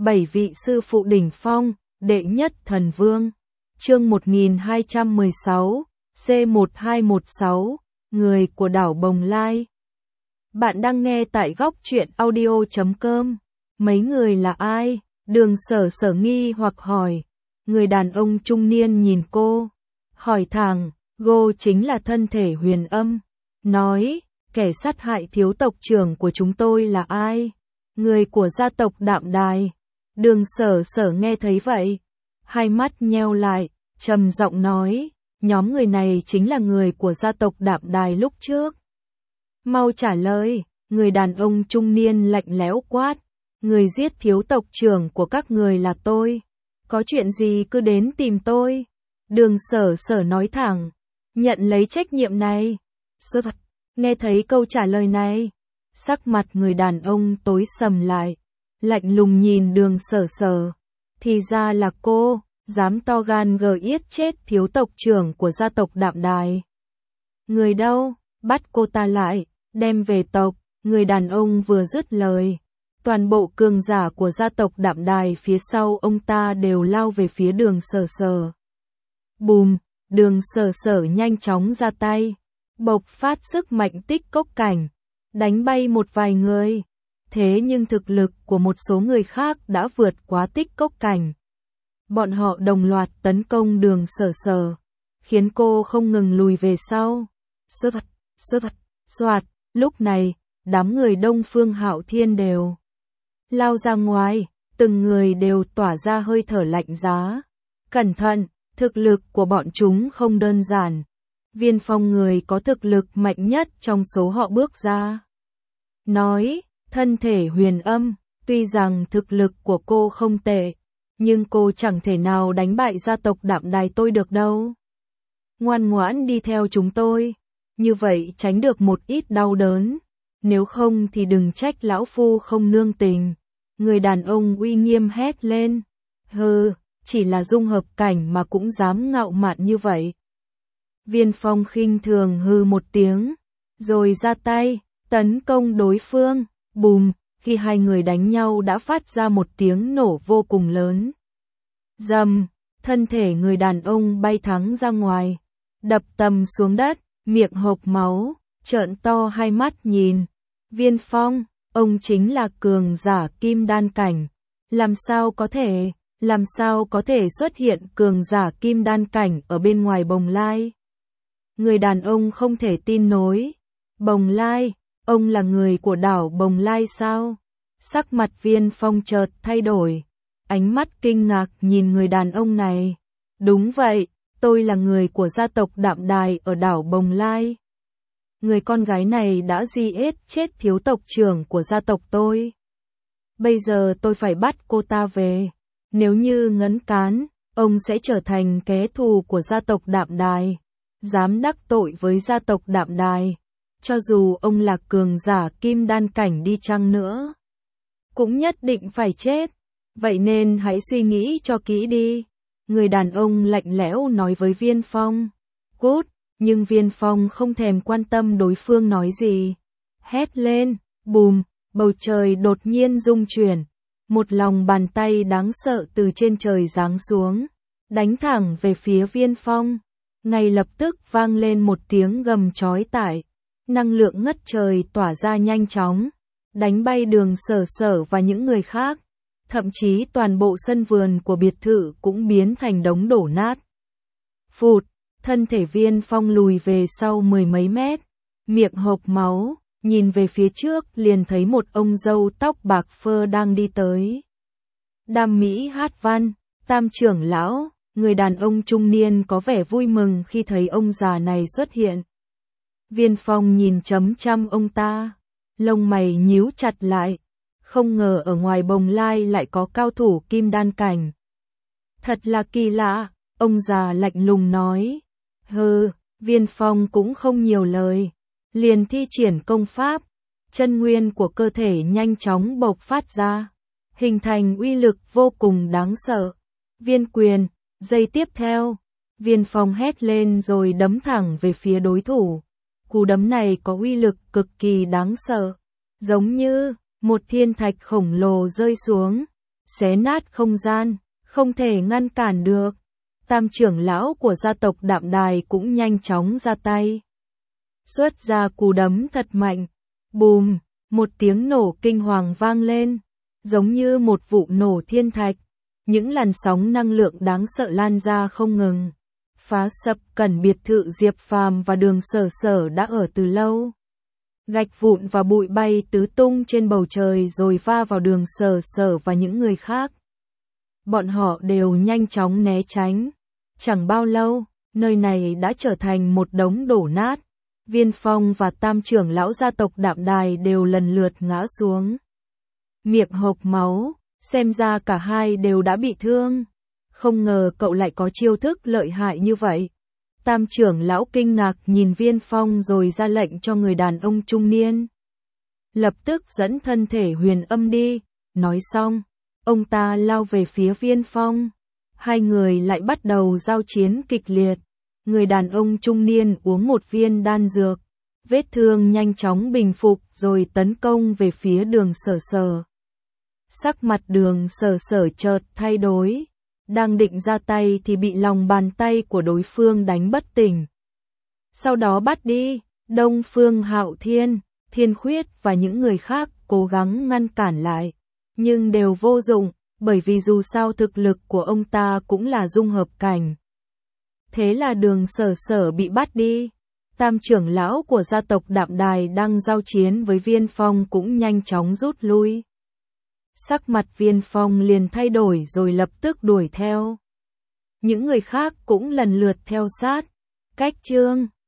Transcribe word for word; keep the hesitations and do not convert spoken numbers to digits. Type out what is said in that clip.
bảy vị sư phụ đỉnh phong, đệ nhất thần vương. Chương một nghìn hai trăm mười sáu, C một hai một sáu, người của đảo Bồng Lai. Bạn đang nghe tại góc truyện audio chấm com. Mấy người là ai? Đường Sở Sở nghi hoặc hỏi. Người đàn ông trung niên nhìn cô, hỏi thẳng, Gô chính là thân thể Huyền Âm. Nói, kẻ sát hại thiếu tộc trưởng của chúng tôi là ai? Người của gia tộc Đạm Đài. Đường Sở Sở nghe thấy vậy, hai mắt nheo lại, trầm giọng nói, nhóm người này chính là người của gia tộc Đạm Đài lúc trước. Mau trả lời, người đàn ông trung niên lạnh lẽo quát, người giết thiếu tộc trưởng của các người là tôi. Có chuyện gì cứ đến tìm tôi. Đường Sở Sở nói thẳng, nhận lấy trách nhiệm này. Sơ thật, nghe thấy câu trả lời này, sắc mặt người đàn ông tối sầm lại, lạnh lùng nhìn Đường Sở Sở. Thì ra là cô, dám to gan gờ yết chết thiếu tộc trưởng của gia tộc Đạm Đài. Người đâu, bắt cô ta lại, đem về tộc. Người đàn ông vừa dứt lời, toàn bộ cường giả của gia tộc Đạm Đài phía sau ông ta đều lao về phía Đường Sở Sở. Bùm, Đường Sở Sở nhanh chóng ra tay, bộc phát sức mạnh tích cốc cảnh, đánh bay một vài người. Thế nhưng thực lực của một số người khác đã vượt quá tích cốc cảnh. Bọn họ đồng loạt tấn công Đường Sở Sở, khiến cô không ngừng lùi về sau. Sơ thật, sơ thật, soạt, lúc này, đám người Đông Phương Hạo Thiên đều lao ra ngoài, từng người đều tỏa ra hơi thở lạnh giá. Cẩn thận, thực lực của bọn chúng không đơn giản. Viên Phong người có thực lực mạnh nhất trong số họ bước ra. Nói, thân thể Huyền Âm, tuy rằng thực lực của cô không tệ, nhưng cô chẳng thể nào đánh bại gia tộc Đạm Đài tôi được đâu. Ngoan ngoãn đi theo chúng tôi, như vậy tránh được một ít đau đớn. Nếu không thì đừng trách lão phu không nương tình. Người đàn ông uy nghiêm hét lên. Hừ, chỉ là dung hợp cảnh mà cũng dám ngạo mạn như vậy. Viên Phong khinh thường hừ một tiếng, rồi ra tay, tấn công đối phương. Bùm, khi hai người đánh nhau đã phát ra một tiếng nổ vô cùng lớn. Dầm, thân thể người đàn ông bay thẳng ra ngoài, đập tầm xuống đất, miệng hộc máu, trợn to hai mắt nhìn. Viên Phong, ông chính là cường giả kim đan cảnh. Làm sao có thể, làm sao có thể xuất hiện cường giả kim đan cảnh ở bên ngoài Bồng Lai? Người đàn ông không thể tin nổi. Bồng Lai, ông là người của đảo Bồng Lai sao? Sắc mặt Viên Phong chợt thay đổi, ánh mắt kinh ngạc nhìn người đàn ông này. Đúng vậy, tôi là người của gia tộc Đạm Đài ở đảo Bồng Lai. Người con gái này đã di ết chết thiếu tộc trưởng của gia tộc tôi. Bây giờ tôi phải bắt cô ta về. Nếu như ngấn cán, ông sẽ trở thành kẻ thù của gia tộc Đạm Đài. Dám đắc tội với gia tộc Đạm Đài, cho dù ông là cường giả kim đan cảnh đi chăng nữa, cũng nhất định phải chết. Vậy nên hãy suy nghĩ cho kỹ đi. Người đàn ông lạnh lẽo nói với Viên Phong. Cút. Nhưng Viên Phong không thèm quan tâm đối phương nói gì. Hét lên, bùm, bầu trời đột nhiên rung chuyển. Một lòng bàn tay đáng sợ từ trên trời giáng xuống, đánh thẳng về phía Viên Phong. Ngay lập tức vang lên một tiếng gầm chói tai. Năng lượng ngất trời tỏa ra nhanh chóng, đánh bay Đường Sở Sở và những người khác. Thậm chí toàn bộ sân vườn của biệt thự cũng biến thành đống đổ nát. Phụt. Thân thể Viên Phong lùi về sau mười mấy mét, miệng hộc máu, nhìn về phía trước liền thấy một ông dâu tóc bạc phơ đang đi tới. Đam Mỹ Hát Văn, Tam trưởng lão, người đàn ông trung niên có vẻ vui mừng khi thấy ông già này xuất hiện. Viên Phong nhìn chấm chăm ông ta, lông mày nhíu chặt lại, không ngờ ở ngoài Bồng Lai lại có cao thủ kim đan cảnh. Thật là kỳ lạ, ông già lạnh lùng nói. Hừ, Viên Phong cũng không nhiều lời, liền thi triển công pháp, chân nguyên của cơ thể nhanh chóng bộc phát ra, hình thành uy lực vô cùng đáng sợ. Viên quyền, giây tiếp theo, Viên Phong hét lên rồi đấm thẳng về phía đối thủ. Cú đấm này có uy lực cực kỳ đáng sợ, giống như một thiên thạch khổng lồ rơi xuống, xé nát không gian, không thể ngăn cản được. Tam trưởng lão của gia tộc Đạm Đài cũng nhanh chóng ra tay. Xuất ra cú đấm thật mạnh. Bùm, một tiếng nổ kinh hoàng vang lên, giống như một vụ nổ thiên thạch. Những làn sóng năng lượng đáng sợ lan ra không ngừng, phá sập căn biệt thự Diệp Phàm và Đường Sở Sở đã ở từ lâu. Gạch vụn và bụi bay tứ tung trên bầu trời rồi va vào Đường Sở Sở và những người khác. Bọn họ đều nhanh chóng né tránh. Chẳng bao lâu, nơi này đã trở thành một đống đổ nát. Viên Phong và Tam trưởng lão gia tộc Đạm Đài đều lần lượt ngã xuống, miệng hộc máu, xem ra cả hai đều đã bị thương. Không ngờ cậu lại có chiêu thức lợi hại như vậy. Tam trưởng lão kinh ngạc nhìn Viên Phong rồi ra lệnh cho người đàn ông trung niên. Lập tức dẫn thân thể huyền âm đi. Nói xong, ông ta lao về phía Viên Phong. Hai người lại bắt đầu giao chiến kịch liệt. Người đàn ông trung niên uống một viên đan dược. Vết thương nhanh chóng bình phục rồi tấn công về phía Đường Sở Sở. Sắc mặt Đường Sở Sở chợt thay đổi. Đang định ra tay thì bị lòng bàn tay của đối phương đánh bất tỉnh. Sau đó bắt đi, Đông Phương Hạo Thiên, Thiên Khuyết và những người khác cố gắng ngăn cản lại. Nhưng đều vô dụng, bởi vì dù sao thực lực của ông ta cũng là dung hợp cảnh. Thế là Đường Sở Sở bị bắt đi. Tam trưởng lão của gia tộc Đạm Đài đang giao chiến với Viên Phong cũng nhanh chóng rút lui. Sắc mặt Viên Phong liền thay đổi rồi lập tức đuổi theo. Những người khác cũng lần lượt theo sát. Cách chương